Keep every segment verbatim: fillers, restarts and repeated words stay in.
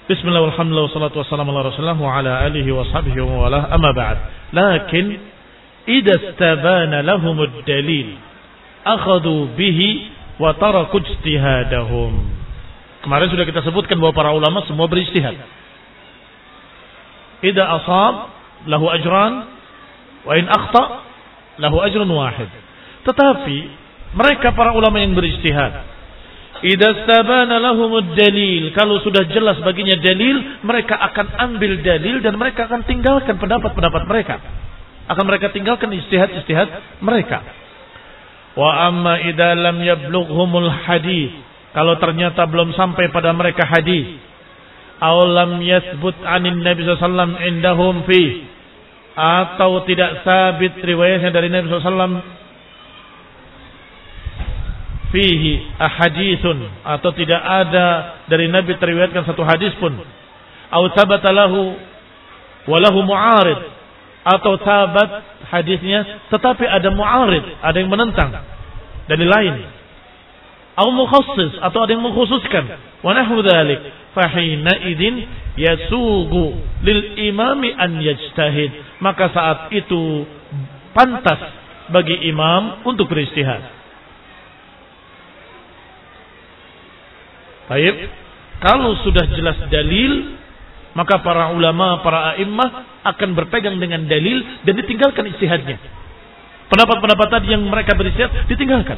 Bismillah walhamdulillah wassalatu wassalamu ala rasulillah wa ala alihi wa sahbihi wa walah amma ba'd. Lakin idza istabana lahum ad-dalil akhadhu bihi wa taraku ijtihadahum. Kemarin sudah kita sebutkan bahwa para ulama semua berijtihad. Idza asab lahu ajran wa in akhta lahu ajrun wahid. Tetapi mereka para ulama yang berijtihad, idza stabana lahumud dalil, kalau sudah jelas baginya dalil, mereka akan ambil dalil dan mereka akan tinggalkan pendapat-pendapat mereka. Akan mereka tinggalkan ijtihad-ijtihad mereka. Wa amma idza lam yablughumul hadis, kalau ternyata belum sampai pada mereka hadis, aw lam yathbut 'anin nabi sallallahu alaihi wasallam indahum fi, atau tidak sabit riwayatnya dari Nabi sallallahu alaihi wasallam fihi ahadithun, atau tidak ada dari Nabi teriwayatkan satu hadis pun, atau sabata lahu walahu mu'arid, atau sabat hadisnya tetapi ada mu'arid, ada yang menentang dari lain, atau mukhassis, atau ada yang mengkhususkan, wa nahwu dzalik, fa hina idzin yasugu lil imami an yajtahid, maka saat itu pantas bagi imam untuk berijtihad. Baik, kalau sudah jelas dalil, maka para ulama, para a'immah akan berpegang dengan dalil dan ditinggalkan ijtihadnya. Pendapat-pendapat tadi yang mereka berijtihad ditinggalkan.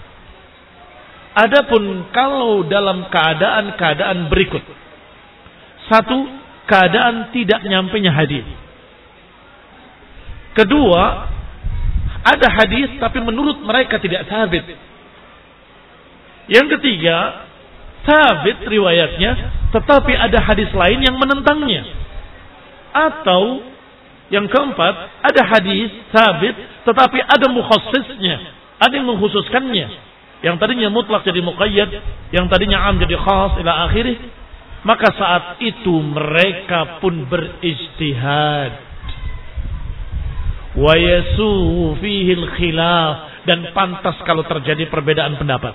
Adapun kalau dalam keadaan-keadaan berikut, satu, keadaan tidak nyampenya hadis. Kedua, ada hadis tapi menurut mereka tidak sabit. Yang ketiga, sabit riwayatnya, tetapi ada hadis lain yang menentangnya. Atau yang keempat, ada hadis sabit, tetapi ada mukhassisnya, ada yang mengkhususkannya. Yang tadinya mutlak jadi muqayyad, yang tadinya am jadi khas ila akhirih. Maka saat itu mereka pun berijtihad. Wa yasuhu fihi al-khilaf, dan pantas kalau terjadi perbedaan pendapat.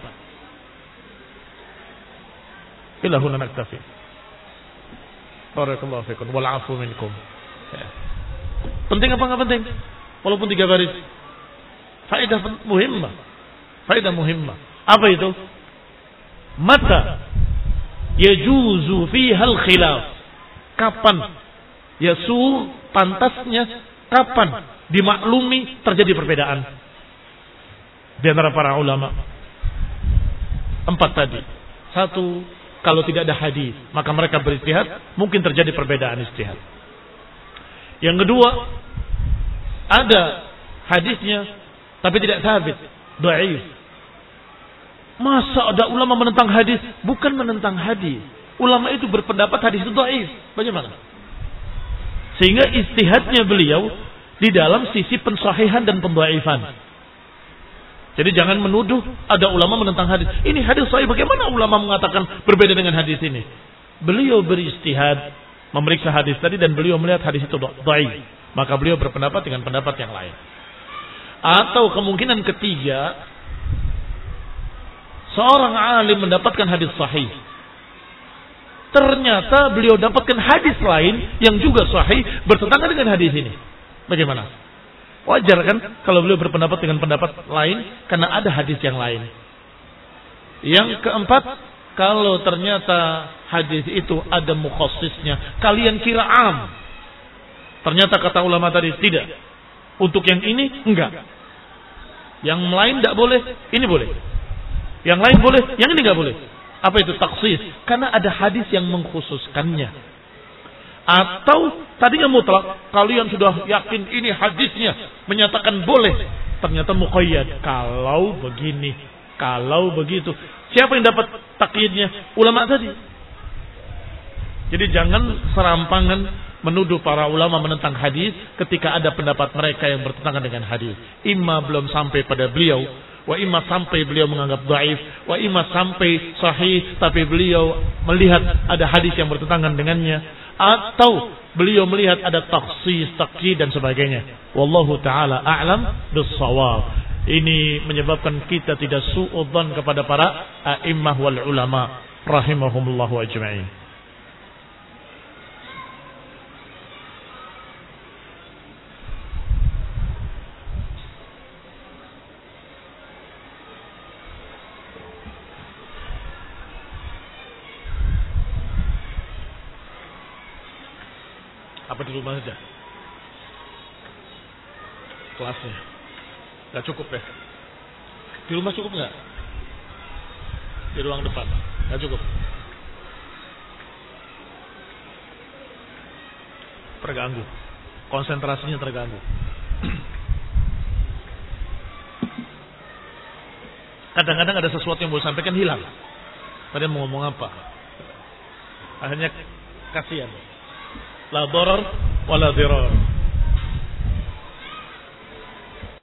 Ila huna naktafi. Barakallahu fikum wal afu minkum. Ya. Penting apa enggak penting? Walaupun tiga baris. Faedah muhimmah. Faedah muhimmah. Apa itu? Mata yajuzu fiha al khilaf. Kapan yasu pantasnya, kapan dimaklumi terjadi perbedaan di antara para ulama? Empat tadi. Satu, kalau tidak ada hadis, maka mereka berijtihad, mungkin terjadi perbedaan ijtihad. Yang kedua, ada hadisnya tapi tidak sabit, dhaif. Masa ada ulama menentang hadis? Bukan menentang hadis. Ulama itu berpendapat hadis itu dhaif. Bagaimana? Sehingga ijtihadnya beliau di dalam sisi pensahihan dan pendhaifan. Jadi jangan menuduh ada ulama menentang hadis. Ini hadis sahih, bagaimana ulama mengatakan berbeda dengan hadis ini? Beliau berijtihad, memeriksa hadis tadi dan beliau melihat hadis itu dhaif. Maka beliau berpendapat dengan pendapat yang lain. Atau kemungkinan ketiga, seorang alim mendapatkan hadis sahih. Ternyata beliau dapatkan hadis lain yang juga sahih bertentangan dengan hadis ini. Bagaimana? Wajar kan kalau beliau berpendapat dengan pendapat lain karena ada hadis yang lain. Yang keempat, kalau ternyata hadis itu ada mukhassisnya, kalian kira am. Ternyata kata ulama tadi tidak. Untuk yang ini enggak. Yang lain enggak boleh, ini boleh. Yang lain boleh, yang ini enggak boleh. Apa itu takhsis? Karena ada hadis yang mengkhususkannya. Atau tadinya mutlak, kalian sudah yakin ini hadisnya menyatakan boleh, ternyata muqayyad. Kalau begini, kalau begitu, siapa yang dapat takyidnya? Ulama tadi. Jadi jangan serampangan menuduh para ulama menentang hadis ketika ada pendapat mereka yang bertentangan dengan hadis. Imma belum sampai pada beliau, wa imma sampai beliau menganggap dhaif, wa imma sampai sahih tapi beliau melihat ada hadis yang bertentangan dengannya, atau beliau melihat ada takhsis, takyid dan sebagainya. Wallahu taala a'lam bis-shawab. Ini menyebabkan kita tidak suudzon kepada para a'immah wal ulama rahimahumullahu ajma'in. Apa di rumah saja? Kelasnya nggak cukup ya? Di rumah cukup nggak? Di ruang depan nggak cukup. Terganggu, konsentrasinya terganggu. Kadang-kadang ada sesuatu yang mau sampaikan hilang. Tadi mau ngomong apa? Akhirnya kasihan. La darar wala dirar.